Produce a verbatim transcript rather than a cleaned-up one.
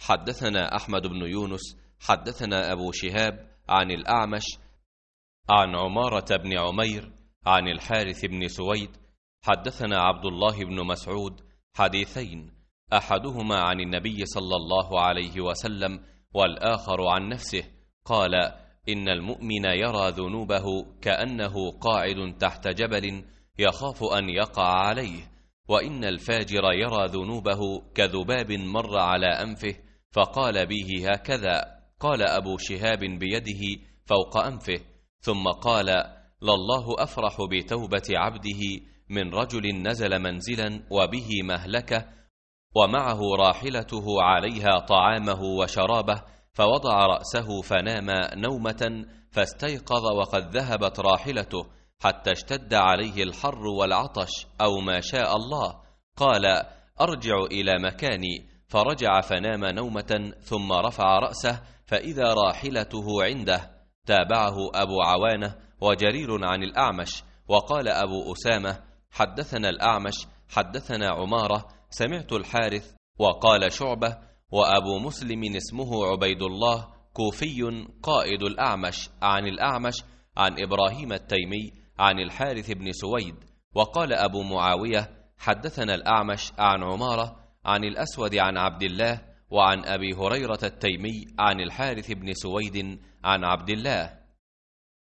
حدثنا أحمد بن يونس حدثنا أبو شهاب عن الأعمش عن عمارة بن عمير عن الحارث بن سويد حدثنا عبد الله بن مسعود حديثين، أحدهما عن النبي صلى الله عليه وسلم والآخر عن نفسه، قال: إن المؤمن يرى ذنوبه كأنه قاعد تحت جبل يخاف أن يقع عليه، وإن الفاجر يرى ذنوبه كذباب مر على أنفه فقال به هكذا. قال أبو شهاب بيده فوق أنفه، ثم قال: لله أفرح بتوبة عبده من رجل نزل منزلا وبه مهلكة ومعه راحلته عليها طعامه وشرابه، فوضع رأسه فنام نومة فاستيقظ وقد ذهبت راحلته حتى اشتد عليه الحر والعطش أو ما شاء الله، قال: أرجع إلى مكاني، فرجع فنام نومة ثم رفع رأسه فإذا راحلته عنده. تابعه أبو عوانة وجرير عن الأعمش. وقال أبو أسامة: حدثنا الأعمش حدثنا عمارة سمعت الحارث. وقال شعبة: وأبو مسلم اسمه عبيد الله كوفي قائد الأعمش عن الأعمش عن إبراهيم التيمي عن الحارث بن سويد. وقال أبو معاوية: حدثنا الأعمش عن عمارة عن الأسود عن عبد الله وعن أبي هريرة التيمي عن الحارث بن سويد عن عبد الله.